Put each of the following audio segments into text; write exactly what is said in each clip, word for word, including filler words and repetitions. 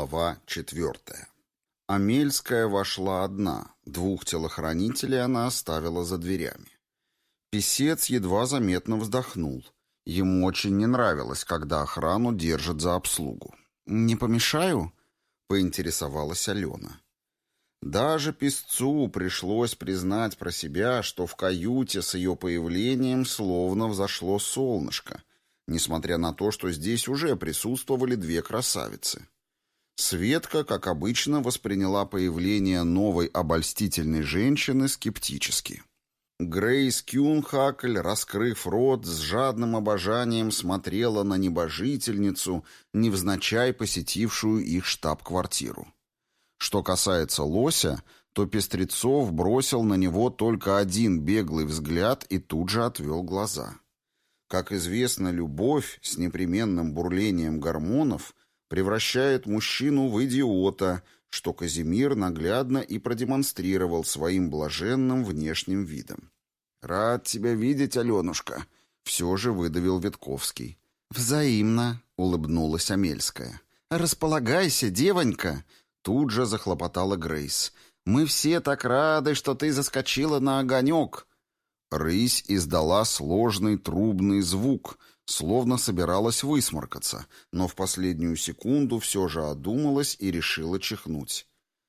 Глава четвертая. Амельская вошла одна, двух телохранителей она оставила за дверями. Писец едва заметно вздохнул. Ему очень не нравилось, когда охрану держат за обслугу. «Не помешаю?» — поинтересовалась Алена. Даже писцу пришлось признать про себя, что в каюте с ее появлением словно взошло солнышко, несмотря на то, что здесь уже присутствовали две красавицы. Светка, как обычно, восприняла появление новой обольстительной женщины скептически. Грейс Кюнхакль, раскрыв рот, с жадным обожанием смотрела на небожительницу, невзначай посетившую их штаб-квартиру. Что касается Лося, то Пестрецов бросил на него только один беглый взгляд и тут же отвел глаза. Как известно, любовь с непременным бурлением гормонов превращает мужчину в идиота, что Казимир наглядно и продемонстрировал своим блаженным внешним видом. «Рад тебя видеть, Аленушка», — все же выдавил Витковский. «Взаимно», — улыбнулась Амельская. «Располагайся, девонька», — тут же захлопотала Грейс. «Мы все так рады, что ты заскочила на огонек». Рысь издала сложный трубный звук, словно собиралась высморкаться, но в последнюю секунду все же одумалась и решила чихнуть.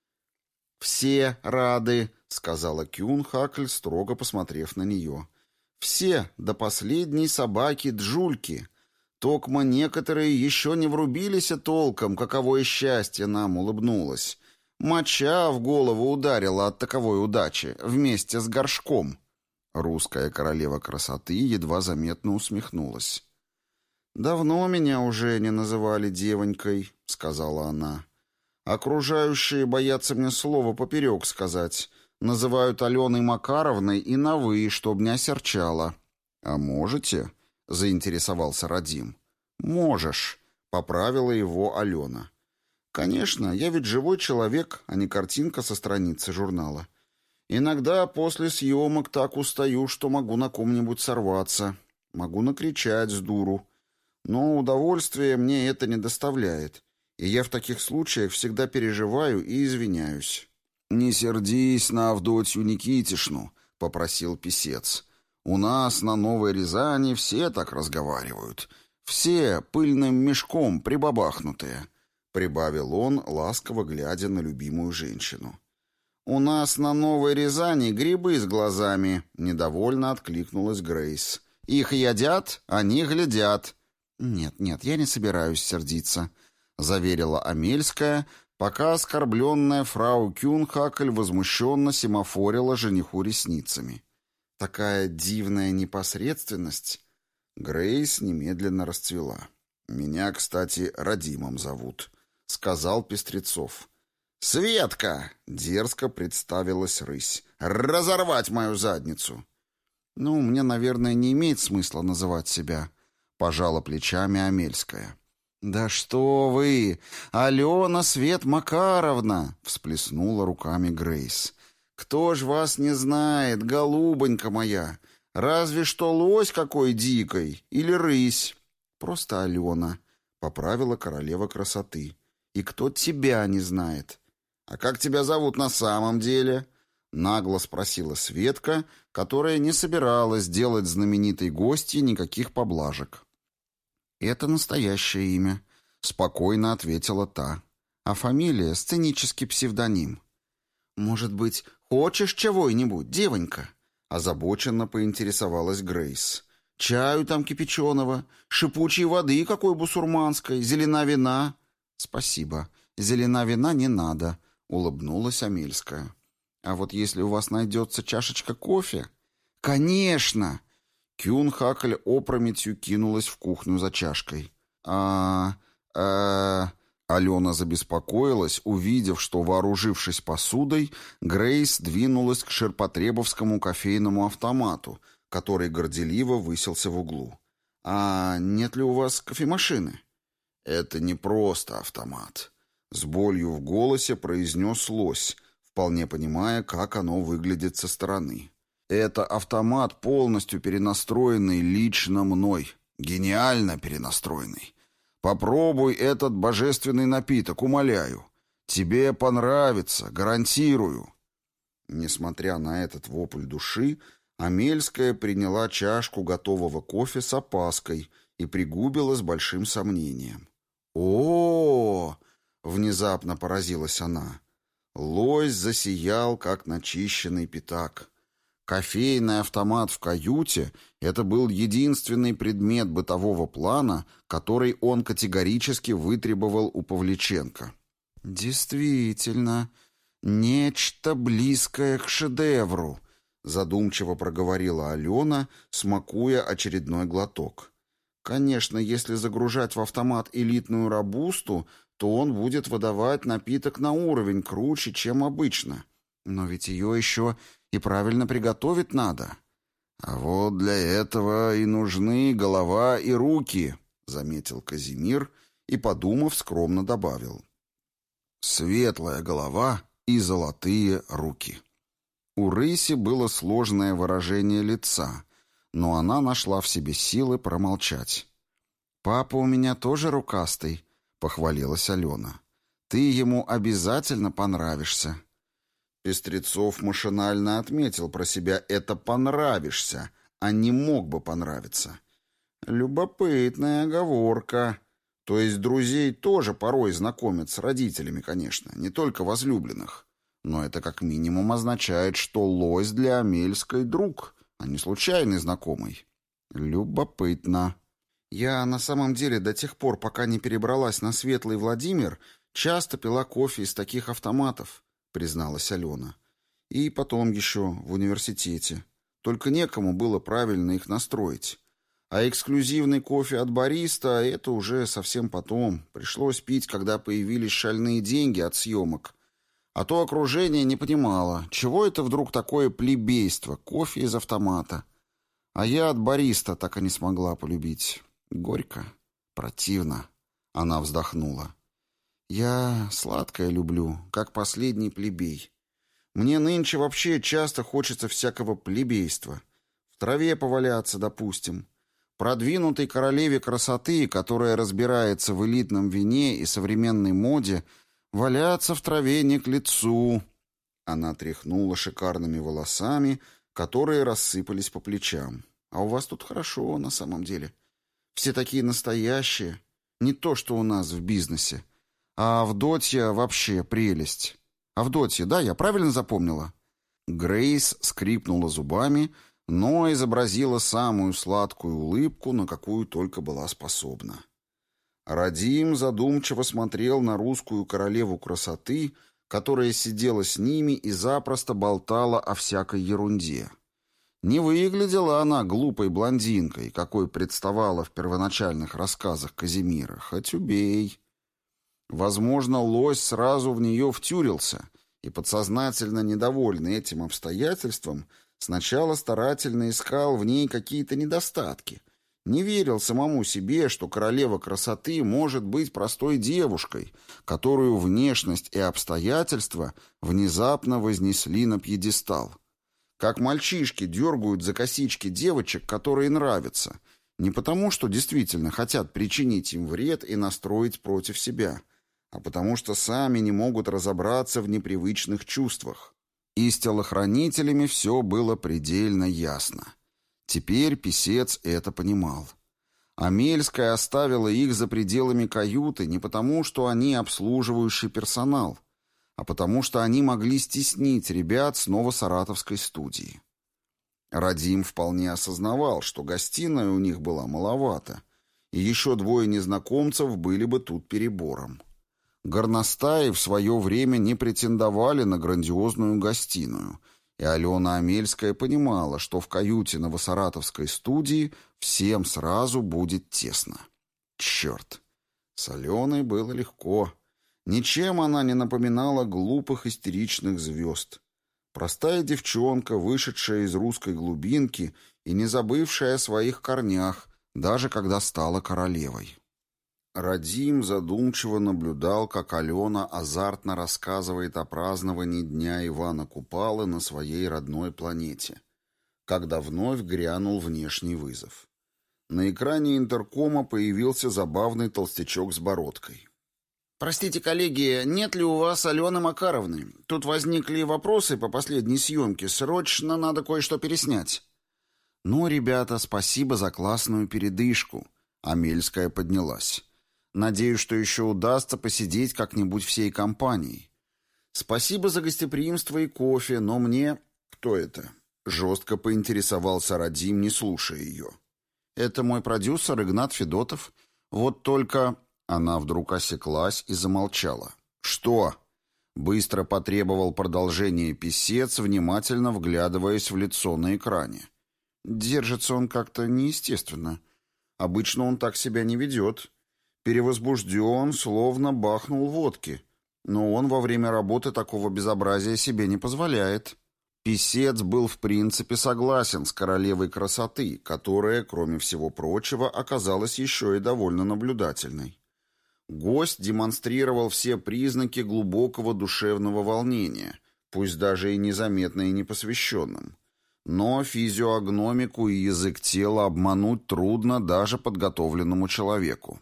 «Все рады», — сказала Кюнхакль, строго посмотрев на нее. «Все, до последней собаки-джульки. Токмо некоторые еще не врубились и толком, каковое счастье нам улыбнулось. Моча в голову ударила от таковой удачи, вместе с горшком». Русская королева красоты едва заметно усмехнулась. «Давно меня уже не называли девонькой», — сказала она. «Окружающие боятся мне слово поперек сказать. Называют Аленой Макаровной и на «вы», чтоб не осерчало». «А можете?» — заинтересовался Радим. «Можешь», — поправила его Алена. «Конечно, я ведь живой человек, а не картинка со страницы журнала. Иногда после съемок так устаю, что могу на ком-нибудь сорваться, могу накричать с дуру. Но удовольствия мне это не доставляет, и я в таких случаях всегда переживаю и извиняюсь». «Не сердись на Авдотью Никитишну», — попросил писец. «У нас на Новой Рязани все так разговаривают. Все пыльным мешком прибабахнутые», — прибавил он, ласково глядя на любимую женщину. «У нас на Новой Рязани грибы с глазами», — недовольно откликнулась Грейс. «Их едят, они глядят». «Нет, нет, я не собираюсь сердиться», — заверила Амельская, пока оскорбленная фрау Кюнхакль возмущенно семафорила жениху ресницами. «Такая дивная непосредственность». Грейс немедленно расцвела. «Меня, кстати, Радимом зовут», — сказал Пестрецов. «Светка!» — дерзко представилась рысь. «Разорвать мою задницу!» «Ну, мне, наверное, не имеет смысла называть себя», — пожала плечами Амельская. «Да что вы! Алена Свет Макаровна!» — всплеснула руками Грейс. «Кто ж вас не знает, голубонька моя? Разве что лось какой дикой или рысь?» «Просто Алена», — поправила королева красоты. «И кто тебя не знает?» «А как тебя зовут на самом деле?» — нагло спросила Светка, которая не собиралась делать знаменитой гостье никаких поблажек. «Это настоящее имя», — спокойно ответила та. «А фамилия — сценический псевдоним». «Может быть, хочешь чего-нибудь, девонька?» — озабоченно поинтересовалась Грейс. «Чаю там кипяченого, шипучей воды какой бусурманской, зелена вина». «Спасибо, зелена вина не надо», — улыбнулась Амельская. «А вот если у вас найдется чашечка кофе...» «Конечно!» Кюнхакль опрометью кинулась в кухню за чашкой. а а Алена забеспокоилась, увидев, что, вооружившись посудой, Грейс двинулась к ширпотребовскому кофейному автомату, который горделиво высился в углу. «А нет ли у вас кофемашины?» «Это не просто автомат», — с болью в голосе произнес лось, вполне понимая, как оно выглядит со стороны. «Это автомат, полностью перенастроенный лично мной, гениально перенастроенный. Попробуй этот божественный напиток, умоляю. Тебе понравится, гарантирую». Несмотря на этот вопль души, Амельская приняла чашку готового кофе с опаской и пригубила с большим сомнением. «О-о-о!» — внезапно поразилась она. Лось засиял, как начищенный пятак. Кофейный автомат в каюте — это был единственный предмет бытового плана, который он категорически вытребовал у Павличенко. «Действительно, нечто близкое к шедевру», — задумчиво проговорила Алена, смакуя очередной глоток. «Конечно, если загружать в автомат элитную робусту, то он будет выдавать напиток на уровень круче, чем обычно. Но ведь ее еще и правильно приготовить надо». «А вот для этого и нужны голова и руки», — заметил Казимир и, подумав, скромно добавил. «Светлая голова и золотые руки». У рыси было сложное выражение лица, но она нашла в себе силы промолчать. «Папа у меня тоже рукастый», — похвалилась Алена. «Ты ему обязательно понравишься». Пестрецов машинально отметил про себя «это понравишься», а не мог бы понравиться. Любопытная оговорка. То есть друзей тоже порой знакомят с родителями, конечно, не только возлюбленных. Но это как минимум означает, что лось для Амельской друг, а не случайный знакомый. Любопытно. Я на самом деле до тех пор, пока не перебралась на Светлый Владимир, часто пила кофе из таких автоматов, призналась Алена. И потом еще в университете. Только некому было правильно их настроить. А эксклюзивный кофе от бариста — это уже совсем потом. Пришлось пить, когда появились шальные деньги от съемок. А то окружение не понимало, чего это вдруг такое плебейство, кофе из автомата. А я от бариста так и не смогла полюбить. Горько, противно. Она вздохнула. Я сладкое люблю, как последний плебей. Мне нынче вообще часто хочется всякого плебейства. В траве поваляться, допустим. Продвинутой королеве красоты, которая разбирается в элитном вине и современной моде, валяться в траве не к лицу. Она тряхнула шикарными волосами, которые рассыпались по плечам. А у вас тут хорошо, на самом деле. Все такие настоящие. Не то, что у нас в бизнесе. А Авдотья вообще прелесть. Авдотья, да, я правильно запомнила? Грейс скрипнула зубами, но изобразила самую сладкую улыбку, на какую только была способна. Радим задумчиво смотрел на русскую королеву красоты, которая сидела с ними и запросто болтала о всякой ерунде. Не выглядела она глупой блондинкой, какой представала в первоначальных рассказах Казимира, хоть убей. Возможно, лось сразу в нее втюрился, и подсознательно недовольный этим обстоятельством сначала старательно искал в ней какие-то недостатки. Не верил самому себе, что королева красоты может быть простой девушкой, которую внешность и обстоятельства внезапно вознесли на пьедестал. Как мальчишки дергают за косички девочек, которые нравятся, не потому, что действительно хотят причинить им вред и настроить против себя, а потому что сами не могут разобраться в непривычных чувствах. И с телохранителями все было предельно ясно. Теперь писец это понимал. Амельская оставила их за пределами каюты не потому, что они обслуживающий персонал, а потому что они могли стеснить ребят с новосаратовской студии. Радим вполне осознавал, что гостиная у них была маловата, и еще двое незнакомцев были бы тут перебором. Горностаи в свое время не претендовали на грандиозную гостиную, и Алена Амельская понимала, что в каюте новосаратовской студии всем сразу будет тесно. Черт! С Аленой было легко. Ничем она не напоминала глупых истеричных звезд. Простая девчонка, вышедшая из русской глубинки и не забывшая о своих корнях, даже когда стала королевой. Радим задумчиво наблюдал, как Алена азартно рассказывает о праздновании Дня Ивана Купалы на своей родной планете, когда вновь грянул внешний вызов. На экране интеркома появился забавный толстячок с бородкой. «Простите, коллеги, нет ли у вас Алены Макаровны? Тут возникли вопросы по последней съемке. Срочно надо кое-что переснять». «Ну, ребята, спасибо за классную передышку». Амельская поднялась. «Надеюсь, что еще удастся посидеть как-нибудь всей компанией. Спасибо за гостеприимство и кофе, но мне...» «Кто это?» Жестко поинтересовался Радим, не слушая ее. «Это мой продюсер Игнат Федотов. Вот только...» Она вдруг осеклась и замолчала. «Что?» Быстро потребовал продолжения писец, внимательно вглядываясь в лицо на экране. «Держится он как-то неестественно. Обычно он так себя не ведет. Перевозбужден, словно бахнул водки. Но он во время работы такого безобразия себе не позволяет». Писец был в принципе согласен с королевой красоты, которая, кроме всего прочего, оказалась еще и довольно наблюдательной. Гость демонстрировал все признаки глубокого душевного волнения, пусть даже и незаметно и непосвященным. Но физиогномику и язык тела обмануть трудно даже подготовленному человеку.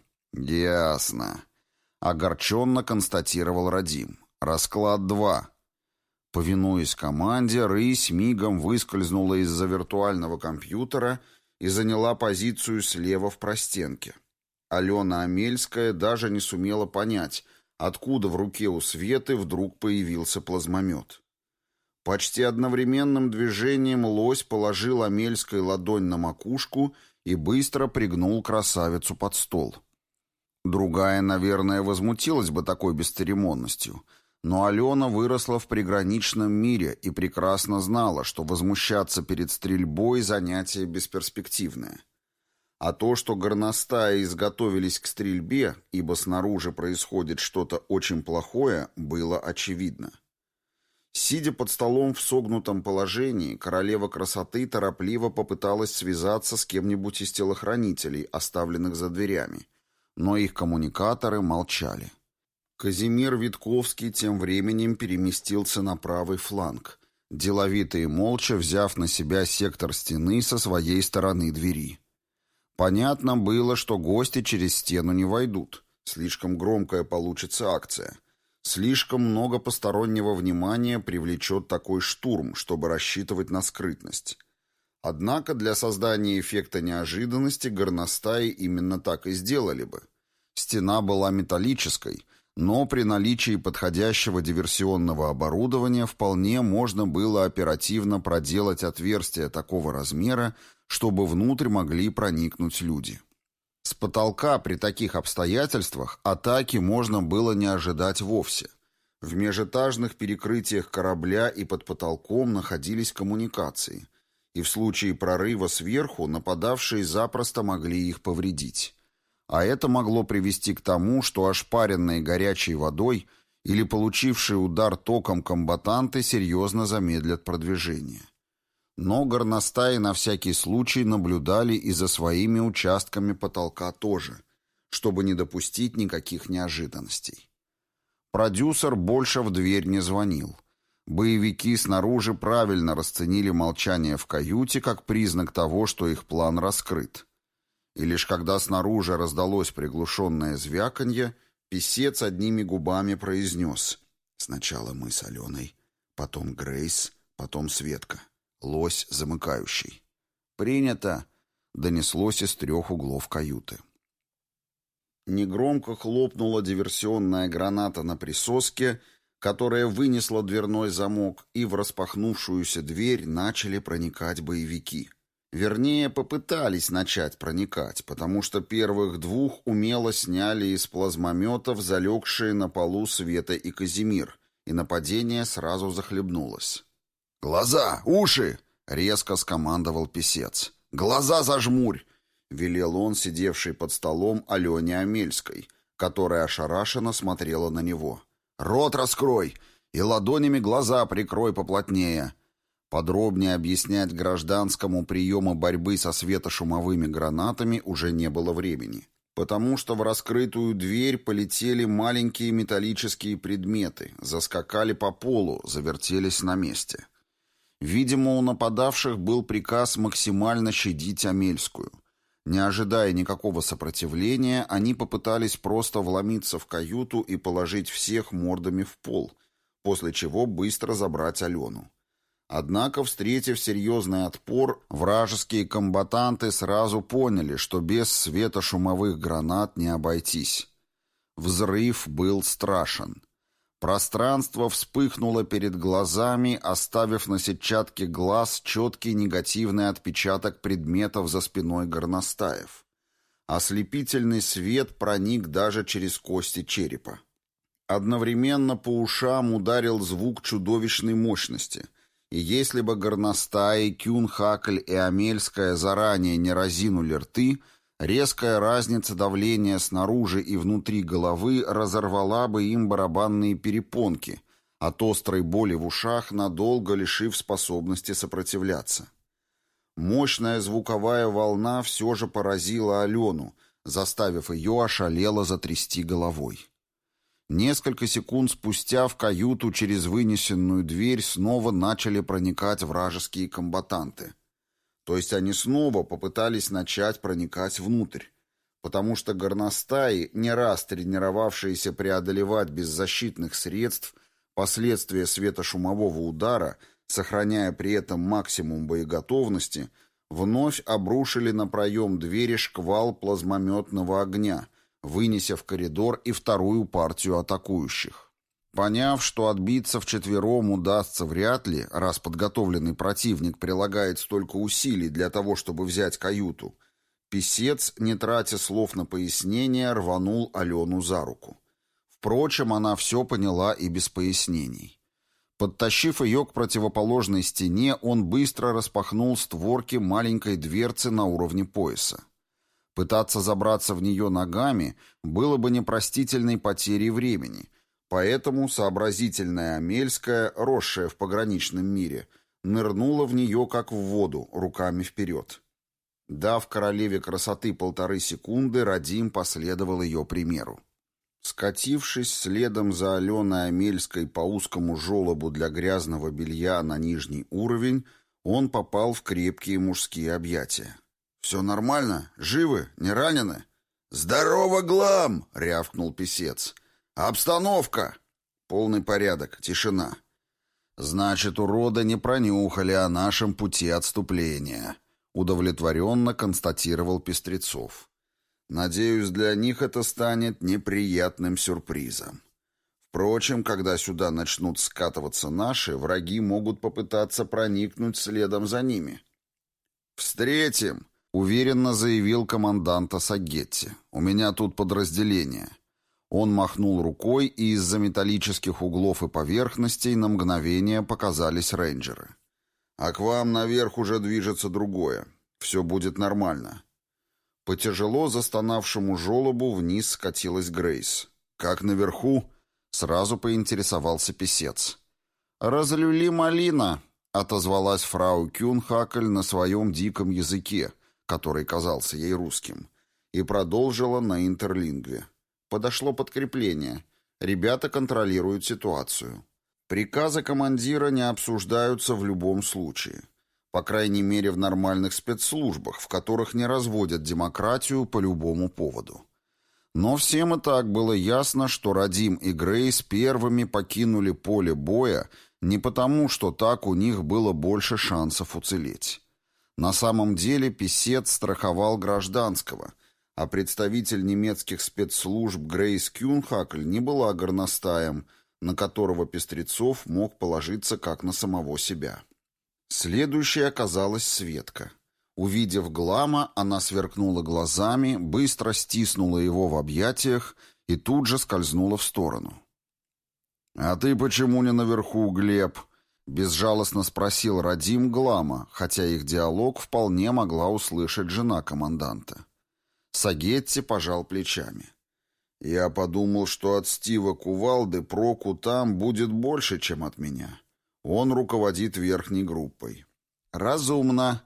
«Ясно», — огорченно констатировал Радим. «Расклад два». Повинуясь команде, рысь мигом выскользнула из-за виртуального компьютера и заняла позицию слева в простенке. Алена Амельская даже не сумела понять, откуда в руке у Светы вдруг появился плазмомет. Почти одновременным движением лось положил Амельской ладонь на макушку и быстро пригнул красавицу под стол. Другая, наверное, возмутилась бы такой бесцеремонностью, но Алена выросла в приграничном мире и прекрасно знала, что возмущаться перед стрельбой – занятие бесперспективное. А то, что горностаи изготовились к стрельбе, ибо снаружи происходит что-то очень плохое, было очевидно. Сидя под столом в согнутом положении, королева красоты торопливо попыталась связаться с кем-нибудь из телохранителей, оставленных за дверями, но их коммуникаторы молчали. Казимир Витковский тем временем переместился на правый фланг, деловито и молча взяв на себя сектор стены со своей стороны двери. Понятно было, что гости через стену не войдут. Слишком громкая получится акция. Слишком много постороннего внимания привлечет такой штурм, чтобы рассчитывать на скрытность. Однако для создания эффекта неожиданности горностаи именно так и сделали бы. Стена была металлической, но при наличии подходящего диверсионного оборудования вполне можно было оперативно проделать отверстие такого размера, чтобы внутрь могли проникнуть люди. С потолка при таких обстоятельствах атаки можно было не ожидать вовсе. В межэтажных перекрытиях корабля и под потолком находились коммуникации, и в случае прорыва сверху нападавшие запросто могли их повредить. А это могло привести к тому, что ошпаренные горячей водой или получившие удар током комбатанты серьезно замедлят продвижение. Но горностаи на всякий случай наблюдали и за своими участками потолка тоже, чтобы не допустить никаких неожиданностей. Продюсер больше в дверь не звонил. Боевики снаружи правильно расценили молчание в каюте как признак того, что их план раскрыт. И лишь когда снаружи раздалось приглушенное звяканье, писец одними губами произнес: «Сначала мы с Аленой, потом Грейс, потом Светка. Лось замыкающий». «Принято!» — донеслось из трех углов каюты. Негромко хлопнула диверсионная граната на присоске, которая вынесла дверной замок, и в распахнувшуюся дверь начали проникать боевики. Вернее, попытались начать проникать, потому что первых двух умело сняли из плазмометов залегшие на полу Света и Казимир, и нападение сразу захлебнулось. «Глаза! Уши!» — резко скомандовал писец. «Глаза зажмурь!» — велел он, сидевший под столом Алене Амельской, которая ошарашенно смотрела на него. «Рот раскрой и ладонями глаза прикрой поплотнее». Подробнее объяснять гражданскому приемы борьбы со светошумовыми гранатами уже не было времени, потому что в раскрытую дверь полетели маленькие металлические предметы, заскакали по полу, завертелись на месте. Видимо, у нападавших был приказ максимально щадить Амельскую. Не ожидая никакого сопротивления, они попытались просто вломиться в каюту и положить всех мордами в пол, после чего быстро забрать Алену. Однако, встретив серьезный отпор, вражеские комбатанты сразу поняли, что без светошумовых гранат не обойтись. Взрыв был страшен. Пространство вспыхнуло перед глазами, оставив на сетчатке глаз четкий негативный отпечаток предметов за спиной горностаев. Ослепительный свет проник даже через кости черепа. Одновременно по ушам ударил звук чудовищной мощности, и если бы горностаи, Кюн-Хакль и Амельская заранее не разинули рты, резкая разница давления снаружи и внутри головы разорвала бы им барабанные перепонки, от острой боли в ушах надолго лишив способности сопротивляться. Мощная звуковая волна все же поразила Алену, заставив ее ошалело затрясти головой. Несколько секунд спустя в каюту через вынесенную дверь снова начали проникать вражеские комбатанты. То есть они снова попытались начать проникать внутрь, потому что горностаи, не раз тренировавшиеся преодолевать без защитных средств последствия светошумового удара, сохраняя при этом максимум боеготовности, вновь обрушили на проем двери шквал плазмометного огня, вынеся в коридор и вторую партию атакующих. Поняв, что отбиться вчетвером удастся вряд ли, раз подготовленный противник прилагает столько усилий для того, чтобы взять каюту, писец, не тратя слов на пояснение, рванул Алену за руку. Впрочем, она все поняла и без пояснений. Подтащив ее к противоположной стене, он быстро распахнул створки маленькой дверцы на уровне пояса. Пытаться забраться в нее ногами было бы непростительной потерей времени, поэтому сообразительная Амельская, росшая в пограничном мире, нырнула в нее как в воду, руками вперед. Дав королеве красоты полторы секунды, Радим последовал ее примеру. Скатившись следом за Аленой Амельской по узкому желобу для грязного белья на нижний уровень, он попал в крепкие мужские объятия. «Все нормально? Живы? Не ранены?» «Здорово, Глам!» — рявкнул писец. «Обстановка!» «Полный порядок, тишина». «Значит, уроды не пронюхали о нашем пути отступления», — удовлетворенно констатировал Пестрецов. «Надеюсь, для них это станет неприятным сюрпризом. Впрочем, когда сюда начнут скатываться наши, враги могут попытаться проникнуть следом за ними». «Встретим!» — уверенно заявил командант Сагетти. «У меня тут подразделение». Он махнул рукой, и из-за металлических углов и поверхностей на мгновение показались рейнджеры. «А к вам наверх уже движется другое. Все будет нормально». По тяжело застонавшему желобу вниз скатилась Грейс. «Как наверху?» — сразу поинтересовался писец. «Разлюли малина», — отозвалась фрау Кюн-Хакль на своем диком языке, который казался ей русским, и продолжила на интерлингве. Подошло подкрепление. Ребята контролируют ситуацию. Приказы командира не обсуждаются в любом случае. По крайней мере, в нормальных спецслужбах, в которых не разводят демократию по любому поводу. Но всем и так было ясно, что Радим и Грейс первыми покинули поле боя не потому, что так у них было больше шансов уцелеть. На самом деле писец страховал гражданского, а представитель немецких спецслужб Грейс Кюн-Хакль не была горностаем, на которого Пестрецов мог положиться как на самого себя. Следующей оказалась Светка. Увидев Глама, она сверкнула глазами, быстро стиснула его в объятиях и тут же скользнула в сторону. «А ты почему не наверху, Глеб?» — безжалостно спросил Радим Глама, хотя их диалог вполне могла услышать жена команданта. Сагетти пожал плечами. «Я подумал, что от Стива Кувалды проку там будет больше, чем от меня. Он руководит верхней группой». «Разумно».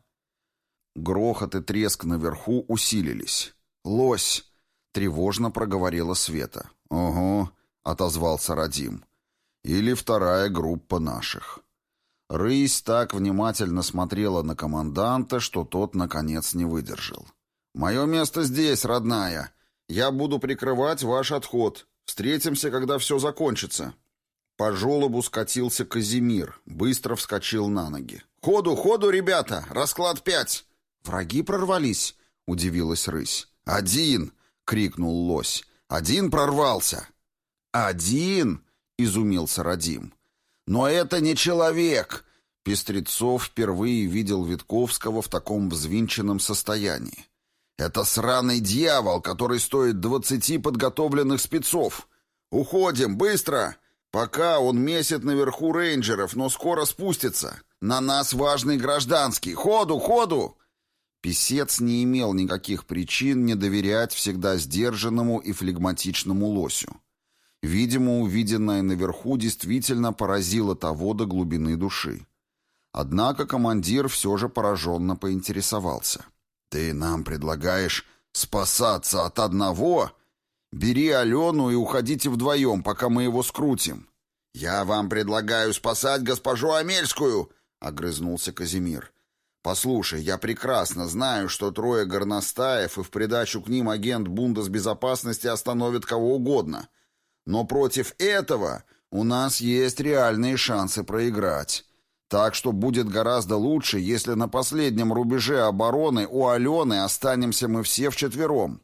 Грохот и треск наверху усилились. «Лось!» — тревожно проговорила Света. «Ого!» — отозвался Радим. «Или вторая группа наших». Рысь так внимательно смотрела на команданта, что тот, наконец, не выдержал. «Мое место здесь, родная. Я буду прикрывать ваш отход. Встретимся, когда все закончится». По желобу скатился Казимир, быстро вскочил на ноги. «Ходу, ходу, ребята! Расклад пять!» «Враги прорвались?» — удивилась рысь. «Один!» — крикнул лось. «Один прорвался!» «Один?» — изумился Радим. «Но это не человек!» Пестрецов впервые видел Витковского в таком взвинченном состоянии. «Это сраный дьявол, который стоит двадцати подготовленных спецов! Уходим, быстро! Пока он месит наверху рейнджеров, но скоро спустится! На нас важный гражданский! Ходу, ходу!» Песец не имел никаких причин не доверять всегда сдержанному и флегматичному лосю. Видимо, увиденное наверху действительно поразило того до глубины души. Однако командир все же пораженно поинтересовался. «Ты нам предлагаешь спасаться от одного? Бери Алену и уходите вдвоем, пока мы его скрутим». «Я вам предлагаю спасать госпожу Амельскую!» — огрызнулся Казимир. «Послушай, я прекрасно знаю, что трое горностаев и в придачу к ним агент Бундесбезопасности остановят кого угодно. Но против этого у нас есть реальные шансы проиграть. Так что будет гораздо лучше, если на последнем рубеже обороны у Алены останемся мы все вчетвером».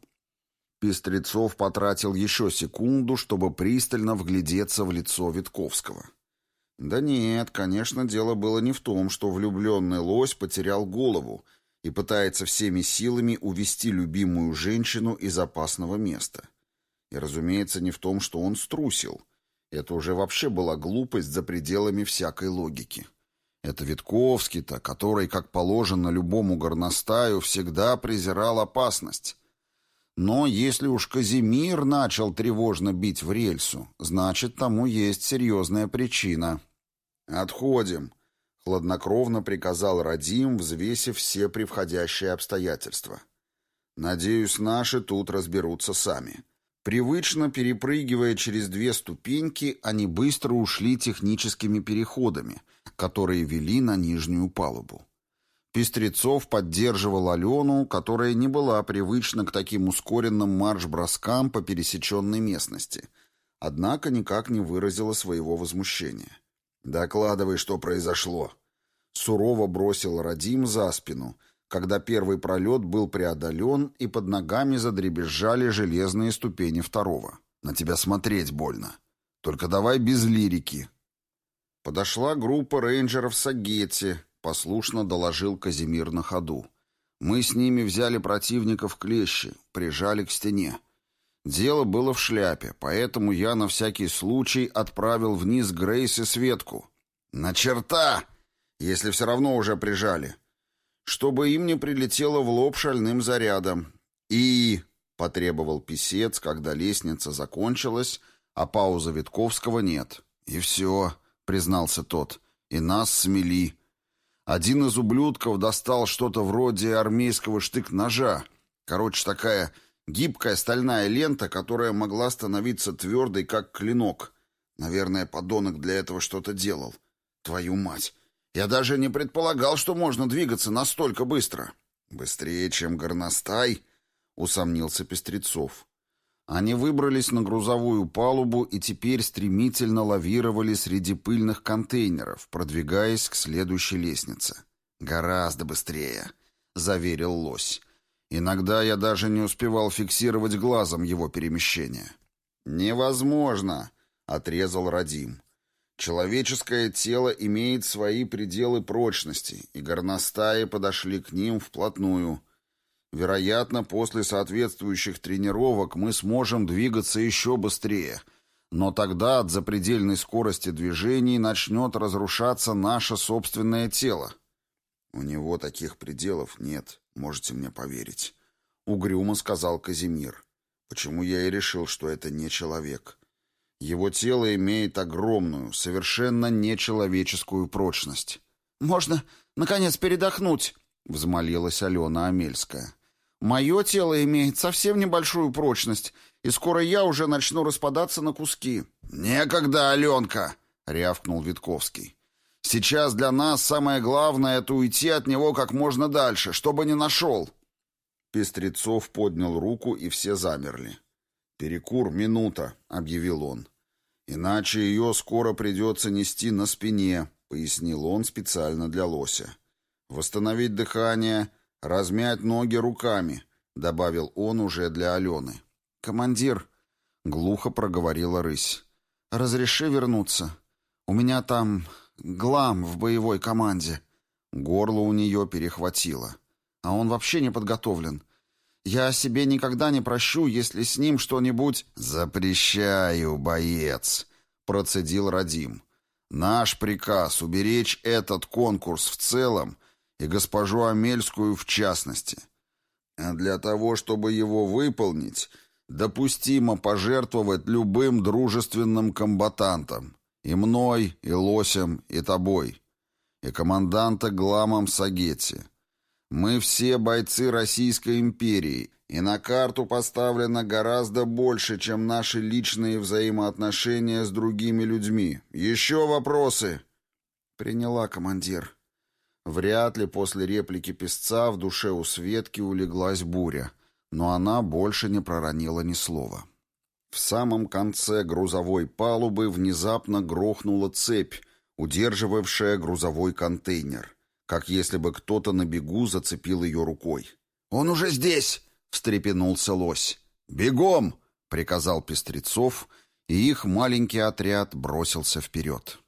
Пестрецов потратил еще секунду, чтобы пристально вглядеться в лицо Витковского. Да нет, конечно, дело было не в том, что влюбленный лось потерял голову и пытается всеми силами увести любимую женщину из опасного места. И, разумеется, не в том, что он струсил. Это уже вообще была глупость за пределами всякой логики. Это Витковский-то, который, как положено любому горностаю, всегда презирал опасность. Но если уж Казимир начал тревожно бить в рельсу, значит, тому есть серьезная причина. «Отходим», — хладнокровно приказал Радим, взвесив все превходящие обстоятельства. «Надеюсь, наши тут разберутся сами». Привычно перепрыгивая через две ступеньки, они быстро ушли техническими переходами, которые вели на нижнюю палубу. Пестрецов поддерживал Алену, которая не была привычна к таким ускоренным марш-броскам по пересеченной местности, однако никак не выразила своего возмущения. «Докладывай, что произошло», — сурово бросил Радим за спину, когда первый пролет был преодолен и под ногами задребезжали железные ступени второго. «На тебя смотреть больно. Только давай без лирики». Подошла группа рейнджеров Сагетти, послушно доложил Казимир на ходу. «Мы с ними взяли противника в клещи, прижали к стене. Дело было в шляпе, поэтому я на всякий случай отправил вниз Грейс и Светку». «На черта! Если все равно уже прижали. Чтобы им не прилетело в лоб шальным зарядом. И...» — потребовал писец, когда лестница закончилась, а пауза Витковского нет. «И все», — признался тот, — «и нас смели. Один из ублюдков достал что-то вроде армейского штык-ножа. Короче, такая гибкая стальная лента, которая могла становиться твердой, как клинок. Наверное, подонок для этого что-то делал. Твою мать! Я даже не предполагал, что можно двигаться настолько быстро». «Быстрее, чем горностай?» — усомнился Пестрецов. Они выбрались на грузовую палубу и теперь стремительно лавировали среди пыльных контейнеров, продвигаясь к следующей лестнице. «Гораздо быстрее», — заверил лось. «Иногда я даже не успевал фиксировать глазом его перемещение». «Невозможно», — отрезал Радим. «Человеческое тело имеет свои пределы прочности, и горностаи подошли к ним вплотную. Вероятно, после соответствующих тренировок мы сможем двигаться еще быстрее, но тогда от запредельной скорости движений начнет разрушаться наше собственное тело». «У него таких пределов нет, можете мне поверить», — угрюмо сказал Казимир. «Почему я и решил, что это не человек. Его тело имеет огромную, совершенно нечеловеческую прочность». «Можно, наконец, передохнуть?» — взмолилась Алена Амельская. «Мое тело имеет совсем небольшую прочность, и скоро я уже начну распадаться на куски». «Некогда, Аленка!» — рявкнул Витковский. «Сейчас для нас самое главное — это уйти от него как можно дальше, чтобы не нашел». Пестрецов поднял руку, и все замерли. «Перекур, минута», — объявил он. «Иначе ее скоро придется нести на спине», — пояснил он специально для лося. «Восстановить дыхание, размять ноги руками», — добавил он уже для Алены. «Командир», — глухо проговорила рысь, — «разреши вернуться. У меня там глам в боевой команде». Горло у нее перехватило. «А он вообще не подготовлен. Я себе никогда не прощу, если с ним что-нибудь...» «Запрещаю, боец», — процедил Радим. «Наш приказ — уберечь этот конкурс в целом и госпожу Амельскую в частности. А для того, чтобы его выполнить, допустимо пожертвовать любым дружественным комбатантом. И мной, и лосем, и тобой. И команданта Гламом Сагетти. Мы все бойцы Российской империи, и на карту поставлено гораздо больше, чем наши личные взаимоотношения с другими людьми. Еще вопросы?» «Приняла, командир». Вряд ли после реплики песца в душе у Светки улеглась буря, но она больше не проронила ни слова. В самом конце грузовой палубы внезапно грохнула цепь, удерживавшая грузовой контейнер, как если бы кто-то на бегу зацепил ее рукой. «Он уже здесь!» — встрепенулся лось. «Бегом!» — приказал Пестрецов, и их маленький отряд бросился вперед.